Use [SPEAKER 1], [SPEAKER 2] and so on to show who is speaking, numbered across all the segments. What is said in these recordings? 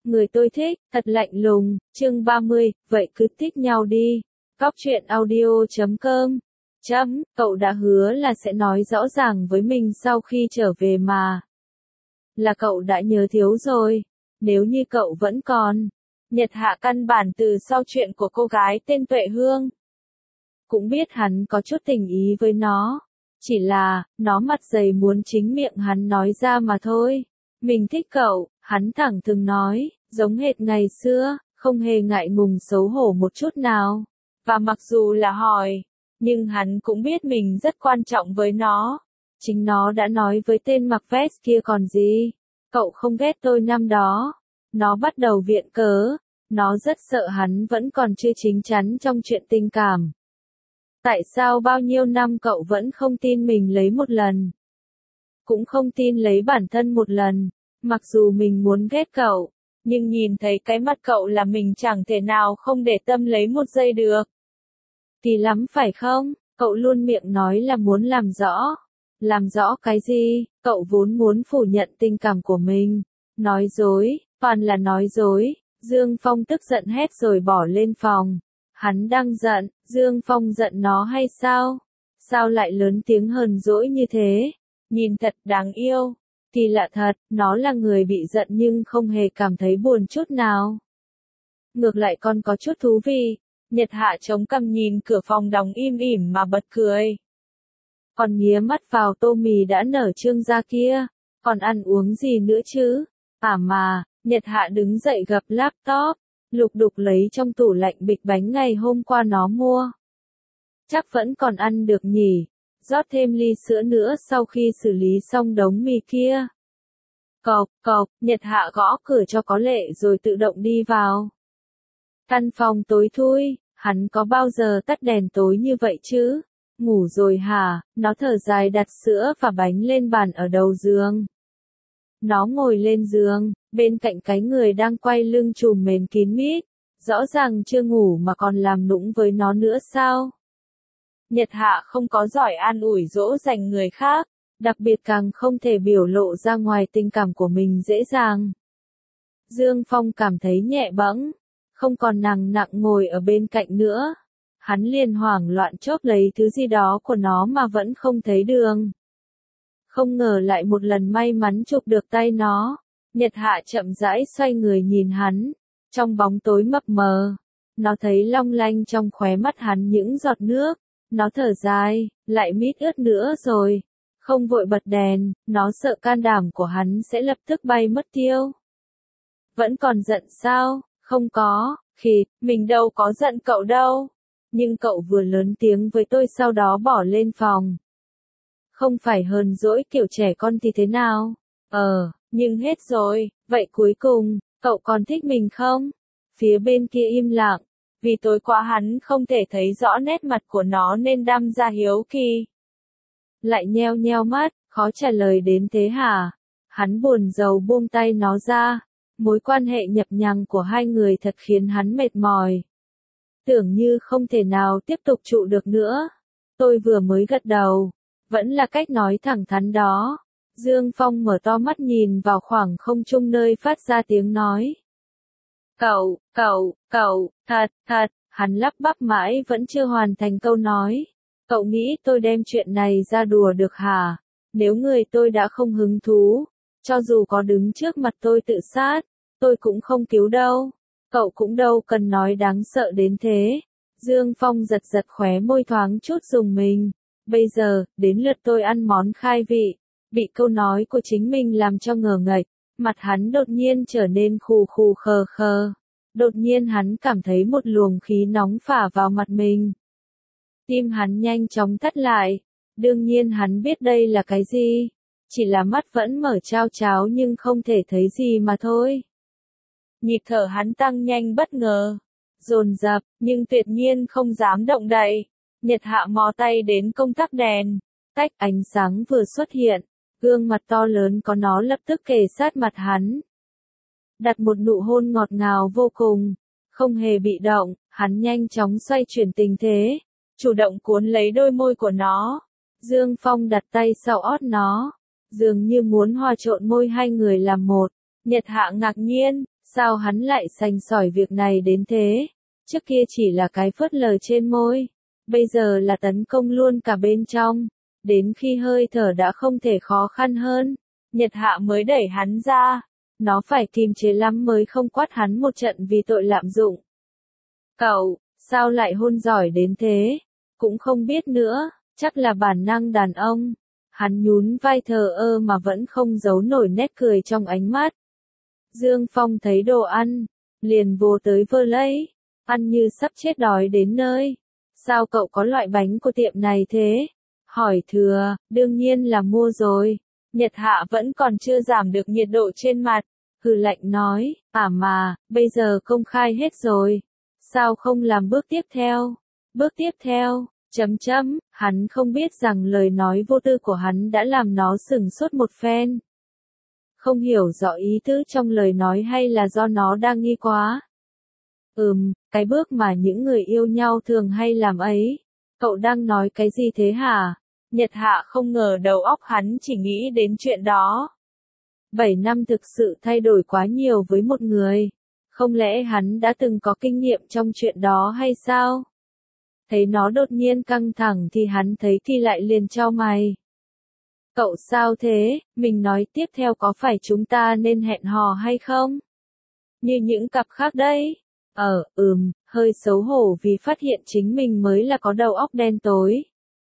[SPEAKER 1] Người tôi thích, thật lạnh lùng, chương 30, vậy cứ thích nhau đi. Góc truyện audio.com. Cậu đã hứa là sẽ nói rõ ràng với mình sau khi trở về mà. Là cậu đã nhớ thiếu rồi. Nếu như cậu vẫn còn. Nhật Hạ căn bản từ sau chuyện của cô gái tên Tuệ Hương. Cũng biết hắn có chút tình ý với nó. Chỉ là, nó mặt dày muốn chính miệng hắn nói ra mà thôi. Mình thích cậu, hắn thẳng thừng nói, giống hệt ngày xưa, không hề ngại ngùng xấu hổ một chút nào. Và mặc dù là hỏi, nhưng hắn cũng biết mình rất quan trọng với nó. Chính nó đã nói với tên mặc vest kia còn gì. Cậu không ghét tôi năm đó. Nó bắt đầu viện cớ. Nó rất sợ hắn vẫn còn chưa chín chắn trong chuyện tình cảm. Tại sao bao nhiêu năm cậu vẫn không tin mình lấy một lần? Cũng không tin lấy bản thân một lần. Mặc dù mình muốn ghét cậu, nhưng nhìn thấy cái mặt cậu là mình chẳng thể nào không để tâm lấy một giây được. Kỳ lắm phải không? Cậu luôn miệng nói là muốn làm rõ. Làm rõ cái gì? Cậu vốn muốn phủ nhận tình cảm của mình. Nói dối, toàn là nói dối. Dương Phong tức giận hét rồi bỏ lên phòng. Hắn đang giận, Dương Phong giận nó hay sao? Sao lại lớn tiếng hờn dỗi như thế? Nhìn thật đáng yêu. Kỳ lạ thật, nó là người bị giận nhưng không hề cảm thấy buồn chút nào. Ngược lại còn có chút thú vị. Nhật Hạ chống cằm nhìn cửa phòng đóng im ỉm mà bật cười. Còn nghía mắt vào tô mì đã nở trương ra kia. Còn ăn uống gì nữa chứ? Mà, Nhật Hạ đứng dậy gập laptop. Lục đục lấy trong tủ lạnh bịch bánh ngày hôm qua nó mua. Chắc vẫn còn ăn được nhỉ. Rót thêm ly sữa nữa sau khi xử lý xong đống mì kia. Cộc, Nhật Hạ gõ cửa cho có lệ rồi tự động đi vào. Căn phòng tối thui, hắn có bao giờ tắt đèn tối như vậy chứ? Ngủ rồi hả? Nó thở dài đặt sữa và bánh lên bàn ở đầu giường. Nó ngồi lên giường, bên cạnh cái người đang quay lưng trùm mền kín mít. Rõ ràng chưa ngủ mà còn làm nũng với nó nữa sao? Nhật Hạ không có giỏi an ủi dỗ dành người khác, đặc biệt càng không thể biểu lộ ra ngoài tình cảm của mình dễ dàng. Dương Phong cảm thấy nhẹ bẫng, không còn nặng ngồi ở bên cạnh nữa. Hắn liền hoảng loạn chộp lấy thứ gì đó của nó mà vẫn không thấy đường. Không ngờ lại một lần may mắn chụp được tay nó. Nhật Hạ chậm rãi xoay người nhìn hắn, trong bóng tối mập mờ. Nó thấy long lanh trong khóe mắt hắn những giọt nước. Nó thở dài, lại mít ướt nữa rồi. Không vội bật đèn, nó sợ can đảm của hắn sẽ lập tức bay mất tiêu. Vẫn còn giận sao? Không có, mình đâu có giận cậu đâu. Nhưng cậu vừa lớn tiếng với tôi sau đó bỏ lên phòng. Không phải hờn dỗi kiểu trẻ con thì thế nào? Nhưng hết rồi, vậy cuối cùng, cậu còn thích mình không? Phía bên kia im lặng. Vì tối qua hắn không thể thấy rõ nét mặt của nó nên đăm ra hiếu kỳ. Lại nheo nheo mắt, khó trả lời đến thế hả? Hắn buồn rầu buông tay nó ra. Mối quan hệ nhập nhằng của hai người thật khiến hắn mệt mỏi. Tưởng như không thể nào tiếp tục trụ được nữa. Tôi vừa mới gật đầu. Vẫn là cách nói thẳng thắn đó. Dương Phong mở to mắt nhìn vào khoảng không trung nơi phát ra tiếng nói. Cậu, thật, hắn lắp bắp mãi vẫn chưa hoàn thành câu nói. Cậu nghĩ tôi đem chuyện này ra đùa được hả? Nếu người tôi đã không hứng thú, cho dù có đứng trước mặt tôi tự sát, tôi cũng không cứu đâu. Cậu cũng đâu cần nói đáng sợ đến thế. Dương Phong giật khóe môi thoáng chút rùng mình. Bây giờ, đến lượt tôi ăn món khai vị. Bị câu nói của chính mình làm cho ngờ ngạch. Mặt hắn đột nhiên trở nên khù khờ. Đột nhiên hắn cảm thấy một luồng khí nóng phả vào mặt mình. Tim hắn nhanh chóng thắt lại. Đương nhiên hắn biết đây là cái gì. Chỉ là mắt vẫn mở trao tráo nhưng không thể thấy gì mà thôi. Nhịp thở hắn tăng nhanh bất ngờ. Dồn dập, nhưng tuyệt nhiên không dám động đậy. Nhật Hạ mò tay đến công tắc đèn. Tách ánh sáng vừa xuất hiện. Gương mặt to lớn có nó lập tức kề sát mặt hắn. Đặt một nụ hôn ngọt ngào vô cùng. Không hề bị động, hắn nhanh chóng xoay chuyển tình thế. Chủ động cuốn lấy đôi môi của nó. Dương Phong đặt tay sau ót nó. Dường như muốn hòa trộn môi hai người làm một. Nhật Hạ ngạc nhiên. Sao hắn lại sành sỏi việc này đến thế? Trước kia chỉ là cái phớt lờ trên môi, bây giờ là tấn công luôn cả bên trong. Đến khi hơi thở đã không thể khó khăn hơn, Nhật Hạ mới đẩy hắn ra. Nó phải kiềm chế lắm mới không quát hắn một trận vì tội lạm dụng. Cậu, sao lại hôn giỏi đến thế? Cũng không biết nữa, chắc là bản năng đàn ông. Hắn nhún vai thờ ơ mà vẫn không giấu nổi nét cười trong ánh mắt. Dương Phong thấy đồ ăn, liền vô tới vơ lấy, ăn như sắp chết đói đến nơi. Sao cậu có loại bánh của tiệm này thế? Hỏi thừa, đương nhiên là mua rồi. Nhật Hạ vẫn còn chưa giảm được nhiệt độ trên mặt, hừ lạnh nói, mà, bây giờ công khai hết rồi. Sao không làm bước tiếp theo? Bước tiếp theo, hắn không biết rằng lời nói vô tư của hắn đã làm nó sửng sốt một phen. Không hiểu rõ ý tứ trong lời nói hay là do nó đang nghi quá. Cái bước mà những người yêu nhau thường hay làm ấy. Cậu đang nói cái gì thế hả? Nhật Hạ không ngờ đầu óc hắn chỉ nghĩ đến chuyện đó. 7 năm thực sự thay đổi quá nhiều với một người. Không lẽ hắn đã từng có kinh nghiệm trong chuyện đó hay sao? Thấy nó đột nhiên căng thẳng thì hắn thấy thì lại liền chau mày. Cậu sao thế? Mình nói tiếp theo có phải chúng ta nên hẹn hò hay không? Như những cặp khác đấy. Hơi xấu hổ vì phát hiện chính mình mới là có đầu óc đen tối.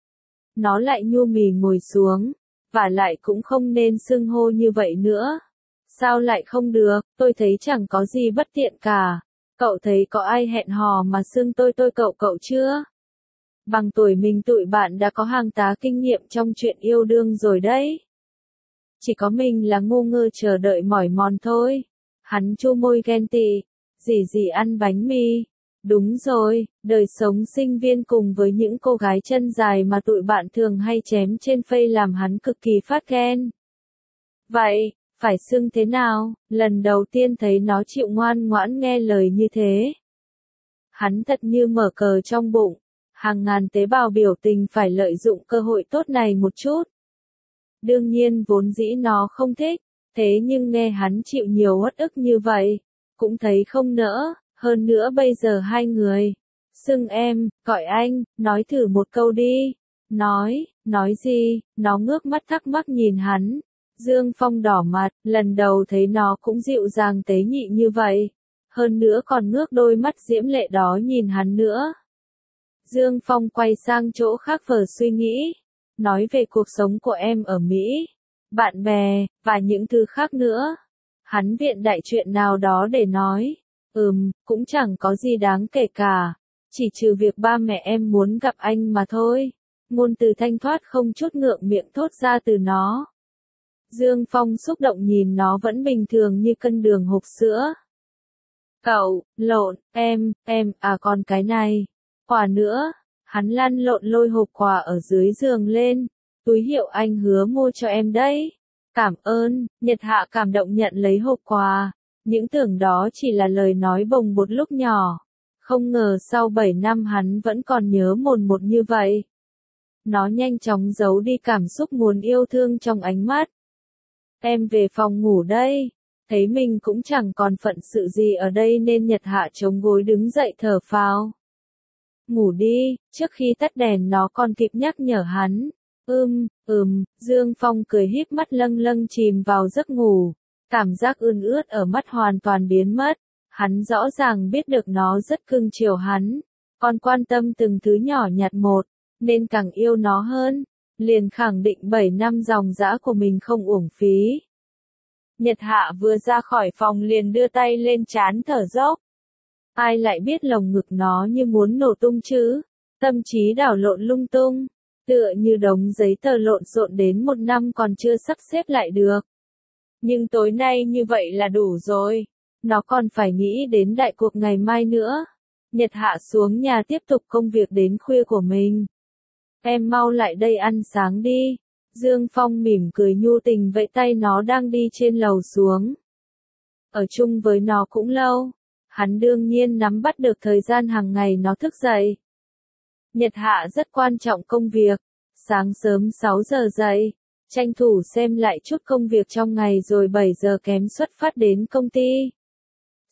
[SPEAKER 1] Nó lại nhu mì ngồi xuống, và lại cũng không nên xưng hô như vậy nữa. Sao lại không được, tôi thấy chẳng có gì bất tiện cả. Cậu thấy có ai hẹn hò mà xưng tôi cậu chưa? Bằng tuổi mình tụi bạn đã có hàng tá kinh nghiệm trong chuyện yêu đương rồi đấy. Chỉ có mình là ngu ngơ chờ đợi mỏi mòn thôi. Hắn chu môi ghen tị. Dì ăn bánh mì. Đúng rồi, đời sống sinh viên cùng với những cô gái chân dài mà tụi bạn thường hay chém trên Face làm hắn cực kỳ phát ghen. Vậy, phải xưng thế nào? Lần đầu tiên thấy nó chịu ngoan ngoãn nghe lời như thế. Hắn thật như mở cờ trong bụng. Hàng ngàn tế bào biểu tình phải lợi dụng cơ hội tốt này một chút. Đương nhiên vốn dĩ nó không thích, thế nhưng nghe hắn chịu nhiều uất ức như vậy, cũng thấy không nỡ, hơn nữa bây giờ hai người. Xưng em, gọi anh, nói thử một câu đi. Nói gì, nó ngước mắt thắc mắc nhìn hắn. Dương Phong đỏ mặt, lần đầu thấy nó cũng dịu dàng tế nhị như vậy. Hơn nữa còn ngước đôi mắt diễm lệ đó nhìn hắn nữa. Dương Phong quay sang chỗ khác vờ suy nghĩ. Nói về cuộc sống của em ở Mỹ, bạn bè, và những thứ khác nữa. Hắn viện đại chuyện nào đó để nói. Cũng chẳng có gì đáng kể cả. Chỉ trừ việc ba mẹ em muốn gặp anh mà thôi. Ngôn từ thanh thoát không chút ngượng miệng thốt ra từ nó. Dương Phong xúc động nhìn nó vẫn bình thường như cân đường hộp sữa. Cậu, lộn, em, còn cái này. Quà nữa, hắn lăn lộn lôi hộp quà ở dưới giường lên. Túi hiệu anh hứa mua cho em đấy. Cảm ơn, Nhật Hạ cảm động nhận lấy hộp quà. Những tưởng đó chỉ là lời nói bồng bột lúc nhỏ. Không ngờ sau 7 năm hắn vẫn còn nhớ mồn một như vậy. Nó nhanh chóng giấu đi cảm xúc muốn yêu thương trong ánh mắt. Em về phòng ngủ đây. Thấy mình cũng chẳng còn phận sự gì ở đây nên Nhật Hạ chống gối đứng dậy thở phào. Ngủ đi, trước khi tắt đèn nó còn kịp nhắc nhở hắn. Dương Phong cười híp mắt lâng lâng chìm vào giấc ngủ. Cảm giác ươn ướt ở mắt hoàn toàn biến mất. Hắn rõ ràng biết được nó rất cưng chiều hắn. Còn quan tâm từng thứ nhỏ nhặt một, nên càng yêu nó hơn. Liền khẳng định 7 năm dòng dã của mình không uổng phí. Nhật Hạ vừa ra khỏi phòng liền đưa tay lên trán thở dốc. Ai lại biết lồng ngực nó như muốn nổ tung chứ? Tâm trí đảo lộn lung tung, tựa như đống giấy tờ lộn xộn đến 1 năm còn chưa sắp xếp lại được. Nhưng tối nay như vậy là đủ rồi. Nó còn phải nghĩ đến đại cuộc ngày mai nữa. Nhật Hạ xuống nhà tiếp tục công việc đến khuya của mình. Em mau lại đây ăn sáng đi. Dương Phong mỉm cười nhu tình vẫy tay nó đang đi trên lầu xuống. Ở chung với nó cũng lâu. Hắn đương nhiên nắm bắt được thời gian hàng ngày nó thức dậy. Nhật Hạ rất quan trọng công việc. Sáng sớm 6 giờ dậy. Tranh thủ xem lại chút công việc trong ngày rồi 7 giờ kém xuất phát đến công ty.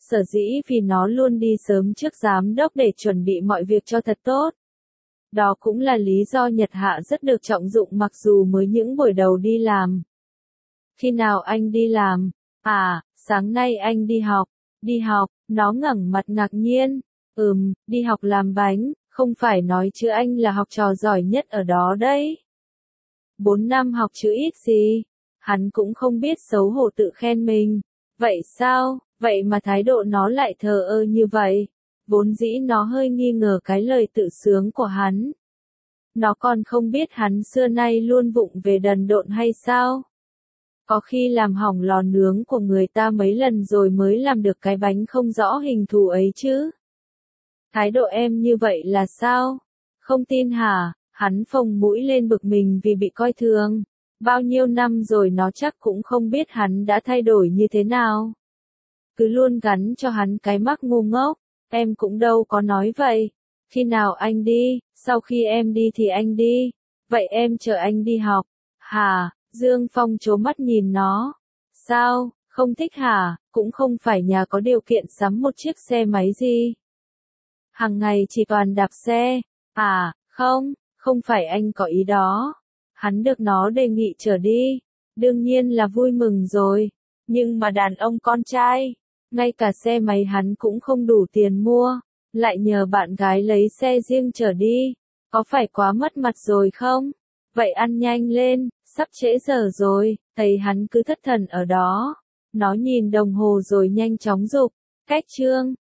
[SPEAKER 1] sở dĩ vì nó luôn đi sớm trước giám đốc để chuẩn bị mọi việc cho thật tốt. Đó cũng là lý do Nhật Hạ rất được trọng dụng mặc dù mới những buổi đầu đi làm. Khi nào anh đi làm? À, sáng nay anh đi học. Đi học, nó ngẩng mặt ngạc nhiên. Đi học làm bánh, không phải nói chứ anh là học trò giỏi nhất ở đó đấy. 4 năm học chữ ít gì. Hắn cũng không biết xấu hổ tự khen mình. Vậy sao, vậy mà thái độ nó lại thờ ơ như vậy. Vốn dĩ nó hơi nghi ngờ cái lời tự sướng của hắn. Nó còn không biết hắn xưa nay luôn vụng về đần độn hay sao? Có khi làm hỏng lò nướng của người ta mấy lần rồi mới làm được cái bánh không rõ hình thù ấy chứ. Thái độ em như vậy là sao? Không tin hả? Hắn phồng mũi lên bực mình vì bị coi thường. Bao nhiêu năm rồi nó chắc cũng không biết hắn đã thay đổi như thế nào. Cứ luôn gắn cho hắn cái mác ngu ngốc. Em cũng đâu có nói vậy. Khi nào anh đi, sau khi em đi thì anh đi. Vậy em chờ anh đi học. Hả? Dương Phong trố mắt nhìn nó. Sao, không thích hả? Cũng không phải nhà có điều kiện sắm một chiếc xe máy gì. Hàng ngày chỉ toàn đạp xe. À, không phải anh có ý đó. Hắn được nó đề nghị trở đi. Đương nhiên là vui mừng rồi. Nhưng mà đàn ông con trai, ngay cả xe máy hắn cũng không đủ tiền mua. Lại nhờ bạn gái lấy xe riêng chở đi. Có phải quá mất mặt rồi không? Vậy ăn nhanh lên, sắp trễ giờ rồi. Thấy hắn cứ thất thần ở đó. Nó nhìn đồng hồ rồi nhanh chóng giục. Cách chương.